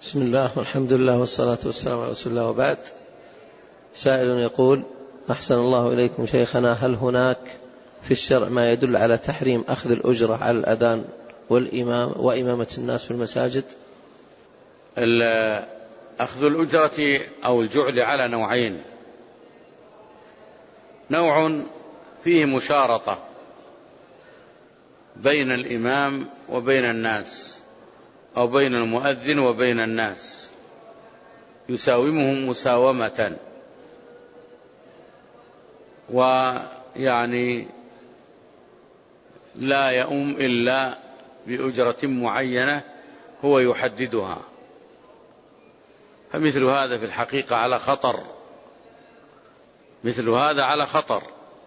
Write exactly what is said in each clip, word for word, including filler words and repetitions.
بسم الله والحمد لله والصلاة والسلام على رسول الله، وبعد. سائل يقول: أحسن الله إليكم شيخنا، هل هناك في الشرع ما يدل على تحريم أخذ الأجرة على الأذان والإمام وإمامة الناس في المساجد؟ أخذ الأجرة أو الجعل على نوعين: نوع فيه مشارطة بين الإمام وبين الناس، أو بين المؤذن وبين الناس، يساومهم مساومة، ويعني لا يؤم إلا بأجرة معينة هو يحددها. فمثل هذا في الحقيقة على خطر، مثل هذا على خطر،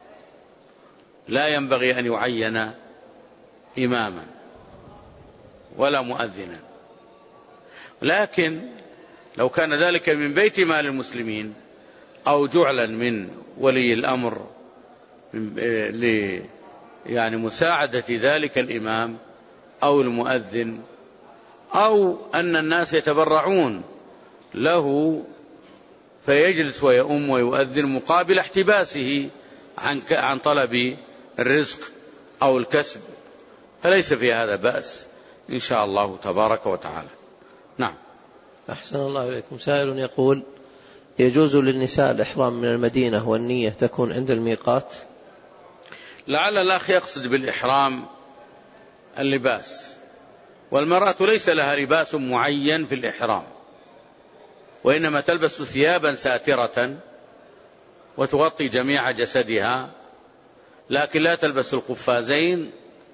لا ينبغي أن يعين إماما ولا مؤذنا. لكن لو كان ذلك من بيت مال المسلمين أو جعلا من ولي الأمر ل يعني مساعدة ذلك الإمام أو المؤذن، أو أن الناس يتبرعون له فيجلس ويؤم ويؤذن مقابل احتباسه عن عن طلب الرزق أو الكسب، فليس في هذا بأس إن شاء الله تبارك وتعالى. نعم. أحسن الله إليكم. سائل يقول: يجوز للنساء الإحرام من المدينة والنية تكون عند الميقات؟ لعل الأخ يقصد بالإحرام اللباس، والمرأة ليس لها لباس معين في الإحرام، وإنما تلبس ثيابا ساترة وتغطي جميع جسدها، لكن لا تلبس القفازين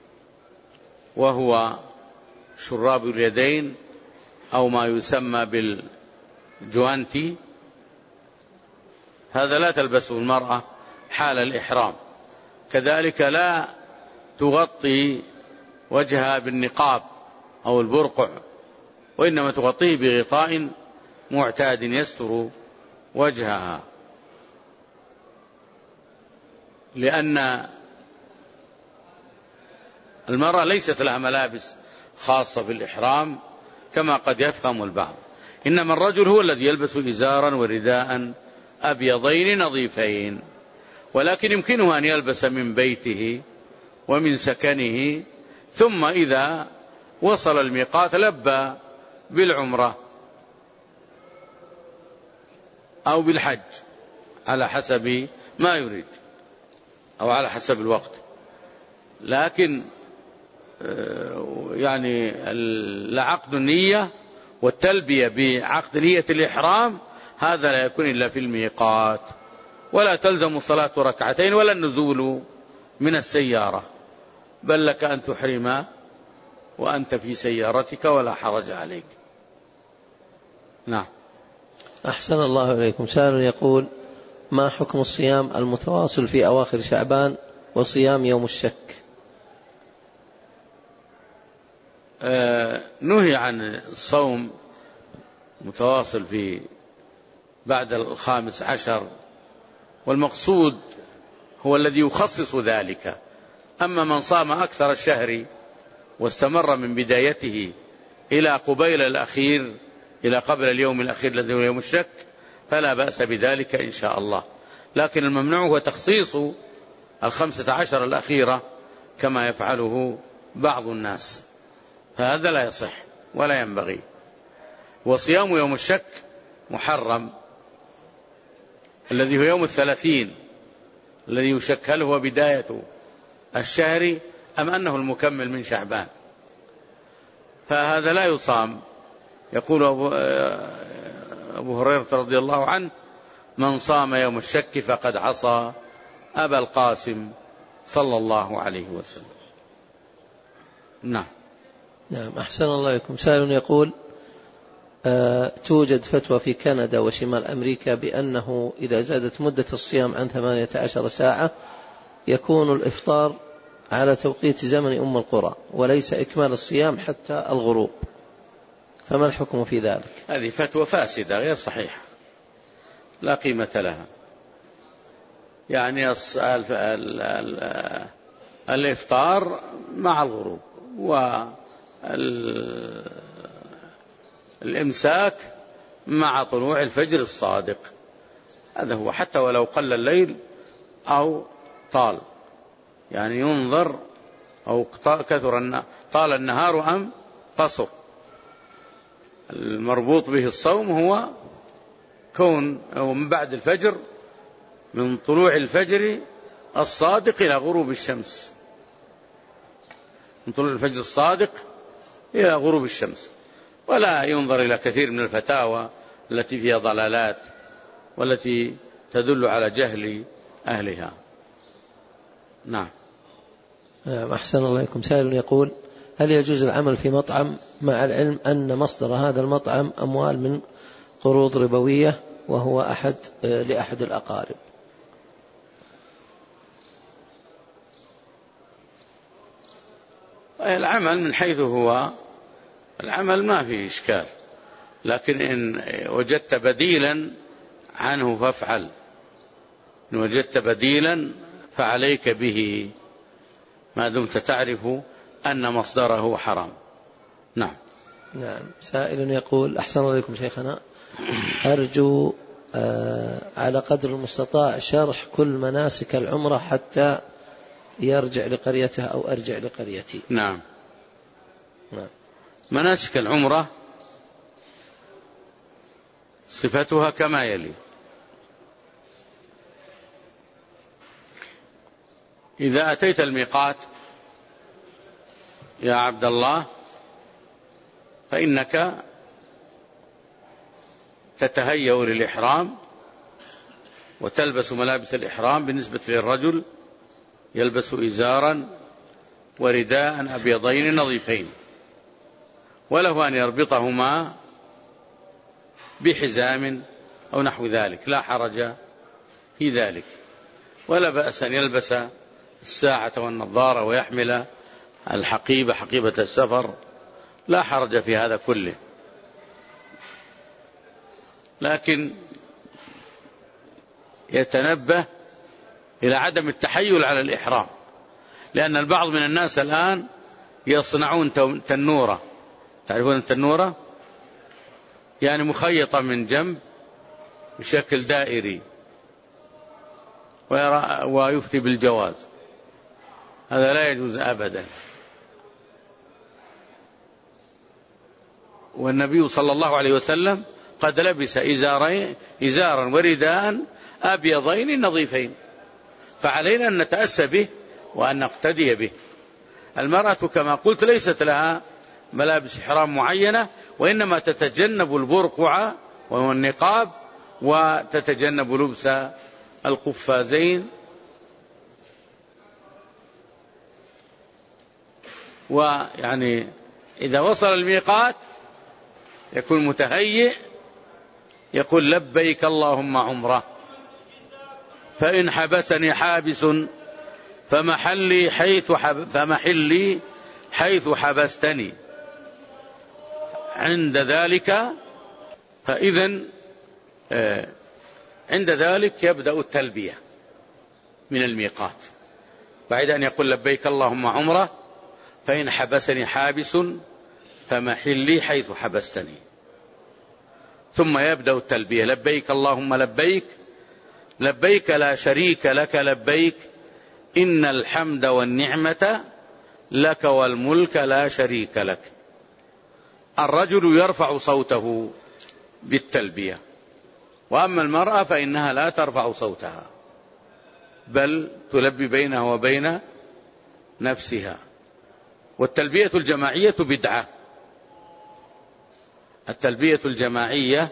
وهو شراب اليدين أو ما يسمى بالجوانتي، هذا لا تلبسه المرأة حال الإحرام. كذلك لا تغطي وجهها بالنقاب أو البرقع، وإنما تغطيه بغطاء معتاد يستر وجهها، لأن المرأة ليست لها ملابس خاصة بالإحرام كما قد يفهم البعض، إنما الرجل هو الذي يلبس إزارا ورداء أبيضين نظيفين، ولكن يمكنه أن يلبس من بيته ومن سكنه، ثم إذا وصل الميقات لبى بالعمرة أو بالحج على حسب ما يريد أو على حسب الوقت. لكن يعني العقد النية والتلبية بعقد نية الإحرام هذا لا يكون إلا في الميقات، ولا تلزم الصلاة ركعتين ولا النزول من السيارة، بل لك أن تحرم وأنت في سيارتك ولا حرج عليك. نعم. أحسن الله إليكم. سائل يقول: ما حكم الصيام المتواصل في أواخر شعبان وصيام يوم الشك؟ آه نهي عن الصوم متواصل في بعد الخامس عشر، والمقصود هو الذي يخصص ذلك. أما من صام أكثر الشهر واستمر من بدايته إلى قبيل الأخير، إلى قبل اليوم الأخير الذي هو يوم الشك، فلا بأس بذلك إن شاء الله. لكن الممنوع هو تخصيص الخمسة عشر الأخيرة كما يفعله بعض الناس، فهذا لا يصح ولا ينبغي. وصيام يوم الشك محرم، الذي هو يوم الثلاثين الذي يشك هل هو بداية الشهر أم أنه المكمل من شعبان، فهذا لا يصام. يقول أبو هريرة رضي الله عنه: من صام يوم الشك فقد عصى أبا القاسم صلى الله عليه وسلم. نعم. نعم. أحسن الله إليكم. سائل يقول: أه توجد فتوى في كندا وشمال أمريكا بأنه إذا زادت مدة الصيام عن ثمانية عشر ساعة يكون الإفطار على توقيت زمن أم القرى وليس إكمال الصيام حتى الغروب، فما الحكم في ذلك؟ هذه فتوى فاسدة غير صحيحة لا قيمة لها. يعني الإفطار مع الغروب الإمساك مع طلوع الفجر الصادق. هذا هو، حتى ولو قل الليل أو طال، يعني ينظر أو كثر طال النهار أم قصر. المربوط به الصوم هو كون أو من بعد الفجر، من طلوع الفجر الصادق إلى غروب الشمس، من طلوع الفجر الصادق إلى غروب الشمس، ولا ينظر إلى كثير من الفتاوى التي فيها ضلالات والتي تدل على جهل أهلها. نعم. نعم، أحسن الله إليكم. سائل يقول: هل يجوز العمل في مطعم مع العلم أن مصدر هذا المطعم أموال من قروض ربوية وهو أحد لأحد الأقارب؟ العمل من حيث هو العمل ما فيه إشكال، لكن إن وجدت بديلا عنه فافعل، إن وجدت بديلا فعليك به ما دمت تعرف أن مصدره حرام. نعم. نعم. سائل يقول: أحسن الله إليكم شيخنا، أرجو آه على قدر المستطاع شرح كل مناسك العمرة حتى يرجع لقريته أو أرجع لقريتي. نعم. نعم. مناسك العمرة صفتها كما يلي: إذا أتيت الميقات يا عبد الله فإنك تتهيأ للإحرام وتلبس ملابس الإحرام. بالنسبة للرجل يلبس إزارا ورداء أبيضين نظيفين، وله أن يربطهما بحزام أو نحو ذلك، لا حرج في ذلك، ولا بأس أن يلبس الساعة والنظارة ويحمل الحقيبة، حقيبة السفر، لا حرج في هذا كله. لكن يتنبه إلى عدم التحيل على الإحرام، لأن البعض من الناس الآن يصنعون تنورة، تعرفون التنورة؟ يعني مخيطة من جنب بشكل دائري، ويفتي بالجواز. هذا لا يجوز أبدا. والنبي صلى الله عليه وسلم قد لبس إزارا ورداء أبيضين نظيفين، فعلينا أن نتأسى به وأن نقتدي به. المرأة كما قلت ليست لها ملابس إحرام معينة، وإنما تتجنب البرقع وهو النقاب، وتتجنب لبس القفازين، ويعني إذا وصل الميقات يكون متهيئ، يقول: لبيك اللهم عمره، فإن حبسني حابس فمحلي حيث حب فمحلي حيث حبستني. عند ذلك فإذن آه عند ذلك يبدأ التلبية من الميقات، بعد أن يقول: لبيك اللهم عمره، فإن حبسني حابس فمحلي حيث حبستني. ثم يبدأ التلبية: لبيك اللهم لبيك، لبيك لا شريك لك لبيك، إن الحمد والنعمة لك والملك لا شريك لك. الرجل يرفع صوته بالتلبية، وأما المرأة فإنها لا ترفع صوتها، بل تلبي بينها وبين نفسها. والتلبية الجماعية بدعة، التلبية الجماعية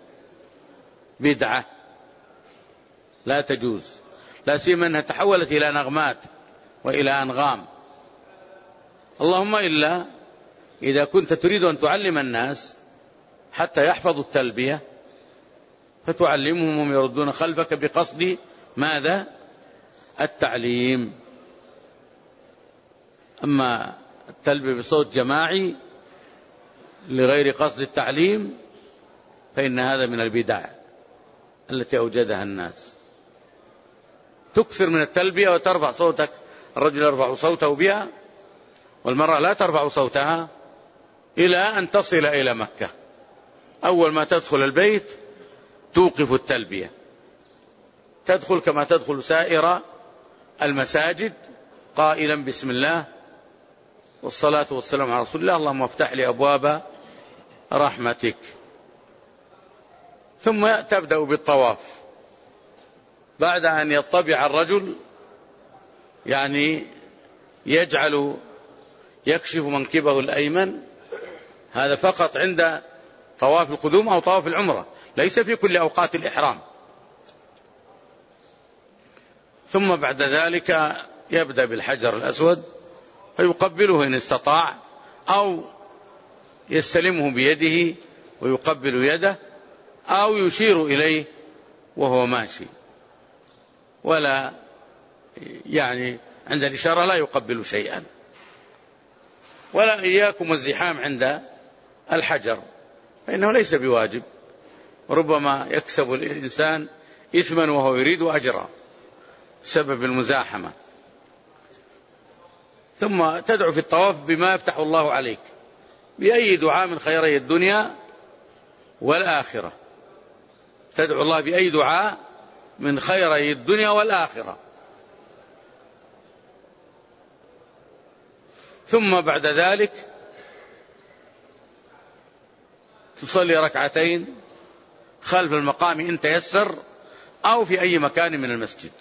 بدعة لا تجوز، لا سيما أنها تحولت إلى نغمات وإلى أنغام. اللهم إلا إذا كنت تريد أن تعلم الناس حتى يحفظوا التلبية فتعلمهم وهم يردون خلفك بقصد ماذا؟ التعليم. أما التلبية بصوت جماعي لغير قصد التعليم فإن هذا من البدع التي أوجدها الناس. تكثر من التلبية وترفع صوتك، الرجل يرفع صوته بها والمرأة لا ترفع صوتها إلى أن تصل إلى مكة، أول ما تدخل البيت توقف التلبية، تدخل كما تدخل سائر المساجد قائلا بسم الله والصلاة والسلام على رسول الله، اللهم افتح لي أبواب رحمتك. ثم تبدأ بالطواف بعد أن يطبع الرجل، يعني يجعل يكشف منكبه الأيمن، هذا فقط عند طواف القدوم أو طواف العمرة، ليس في كل أوقات الإحرام. ثم بعد ذلك يبدأ بالحجر الأسود فيقبله إن استطاع، أو يستلمه بيده ويقبل يده، أو يشير إليه وهو ماشي، ولا يعني عند الإشارة لا يقبل شيئا. ولا إياكم الزحام عند الحجر فإنه ليس بواجب، ربما يكسب الإنسان إثما وهو يريد أجرا سبب المزاحمة. ثم تدعو في الطواف بما يفتح الله عليك، بأي دعاء من خيري الدنيا والآخرة، تدعو الله بأي دعاء من خيري الدنيا والآخرة. ثم بعد ذلك تصلي ركعتين خلف المقام إن تيسر، أو في أي مكان من المسجد.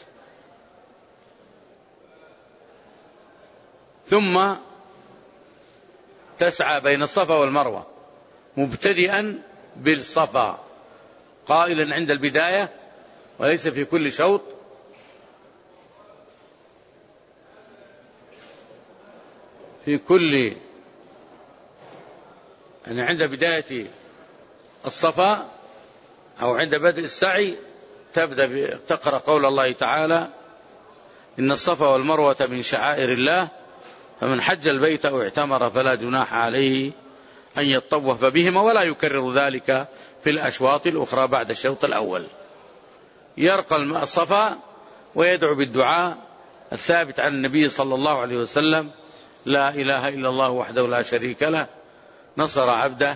ثم تسعى بين الصفا والمروة مبتدئا بالصفا قائلا عند البداية وليس في كل شوط في كل يعني عند بداية الصفا أو عند بدء السعي تبدأ تقرأ قول الله تعالى إن الصفا والمروة من شعائر الله فمن حج البيت أو اعتمر فلا جناح عليه أن يطوف بهما، ولا يكرر ذلك في الأشواط الأخرى بعد الشوط الأول. يرقى الصفا ويدعو بالدعاء الثابت عن النبي صلى الله عليه وسلم: لا إله إلا الله وحده لا شريك له نصر عبده.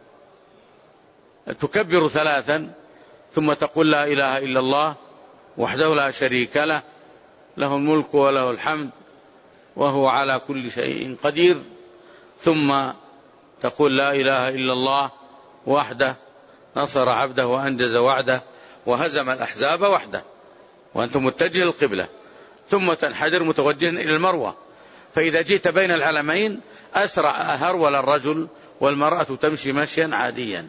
تكبر ثلاثا ثم تقول لا إله إلا الله وحده لا شريك له له الملك وله الحمد وهو على كل شيء قدير. ثم تقول لا إله إلا الله وحده نصر عبده وأنجز وعده وهزم الأحزاب وحده، وأنت متجه القبلة. ثم تنحدر متوجها إلى المروة، فإذا جئت بين العلمين أسرع هرول الرجل والمرأة تمشي مشيا عاديا.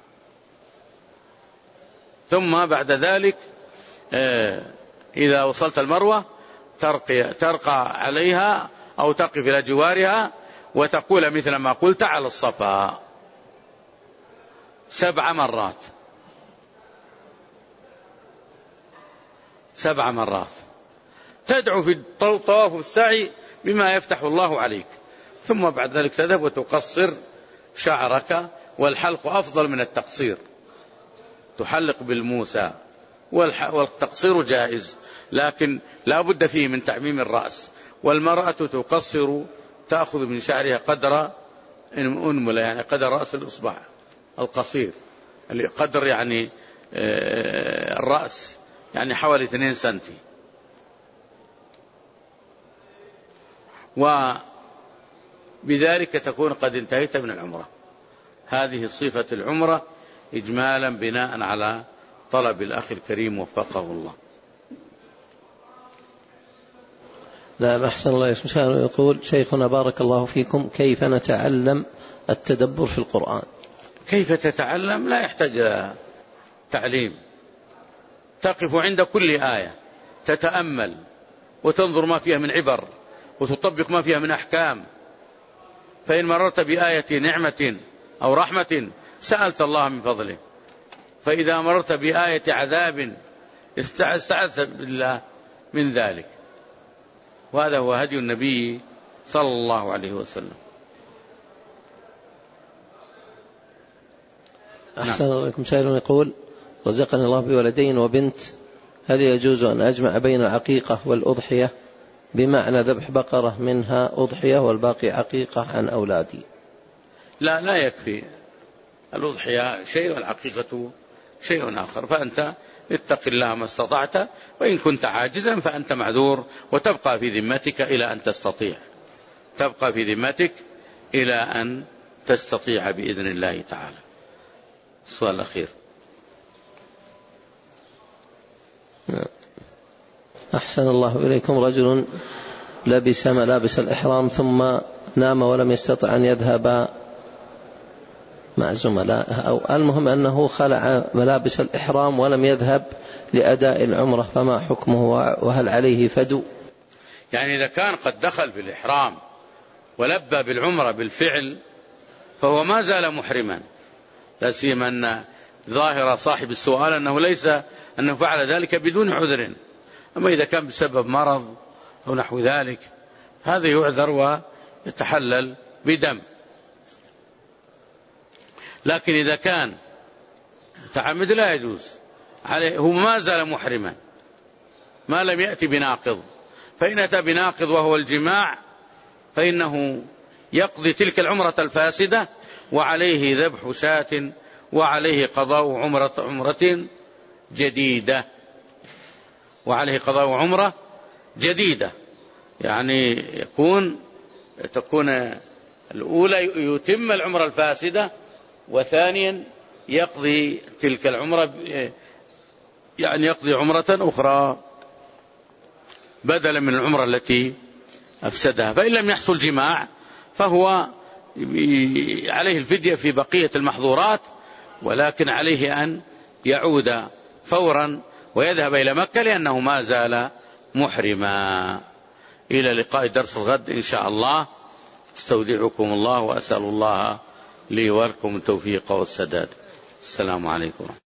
ثم بعد ذلك إذا وصلت المروة ترقى, ترقى عليها أو تقف إلى جوارها وتقول مثل ما قلت على الصفا سبع مرات سبع مرات تدعو في طواف السعي بما يفتح الله عليك. ثم بعد ذلك تذهب وتقصر شعرك، والحلق أفضل من التقصير، تحلق بالموسى، والتقصير جائز لكن لا بد فيه من تعميم الرأس. والمرأة تقصر تأخذ من شعرها قدر أنملة، يعني قدر رأس الإصبع القصير، قدر يعني الرأس يعني حوالي اثنين سنتي. وبذلك تكون قد انتهيت من العمرة. هذه صفة العمرة إجمالا بناء على طلب الأخ الكريم وفقه الله. نعم، أحسن الله يسمى. يقول شيخنا بارك الله فيكم: كيف نتعلم التدبر في القرآن؟ كيف تتعلم؟ لا يحتاج تعليم، تقف عند كل آية تتأمل وتنظر ما فيها من عبر وتطبق ما فيها من أحكام. فإن مررت بآية نعمة أو رحمة سألت الله من فضله، فإذا مررت بآية عذاب استعذت بالله من ذلك. وهذا هو هدي النبي صلى الله عليه وسلم. أحسن الله عليكم. سائل يقول: رزقني الله بولدين وبنت، هل يجوز أن أجمع بين العقيقة والأضحية، بمعنى ذبح بقرة منها أضحية والباقي عقيقة عن أولادي؟ لا لا يكفي الأضحية شيء والعقيقة شيء آخر. فأنت اتق الله ما استطعت، وإن كنت عاجزا فأنت معذور، وتبقى في ذمتك إلى أن تستطيع، تبقى في ذمتك إلى أن تستطيع بإذن الله تعالى. السؤال الأخير. أحسن الله إليكم. رجل لبس ملابس الإحرام ثم نام ولم يستطع أن يذهب مع زملائه، أو المهم أنه خلع ملابس الإحرام ولم يذهب لأداء العمرة، فما حكمه وهل عليه فدو؟ يعني إذا كان قد دخل في الإحرام ولبى بالعمرة بالفعل فهو ما زال محرما، لا سيما أن ظاهر صاحب السؤال أنه ليس أنه فعل ذلك بدون عذر. أما إذا كان بسبب مرض أو نحو ذلك هذا يعذر ويتحلل بدم. لكن إذا كان متعمد لا يجوز عليه، هو ما زال محرما ما لم يأتي بناقض. فإن أتى بناقض وهو الجماع فإنه يقضي تلك العمرة الفاسدة، وعليه ذبح شاة، وعليه قضاء عمرة عمرة جديدة، وعليه قضاء عمرة جديدة. يعني يكون تكون الأولى يتم العمرة الفاسدة، وثانيا يقضي تلك العمرة، يعني يقضي عمرة أخرى بدلا من العمرة التي أفسدها. فإن لم يحصل جماع فهو عليه الفدية في بقية المحظورات، ولكن عليه أن يعود فورا ويذهب إلى مكة لأنه ما زال محرما. إلى لقاء درس الغد إن شاء الله. استودعكم الله وأسأل الله لي ولكم التوفيق والسداد. السلام عليكم.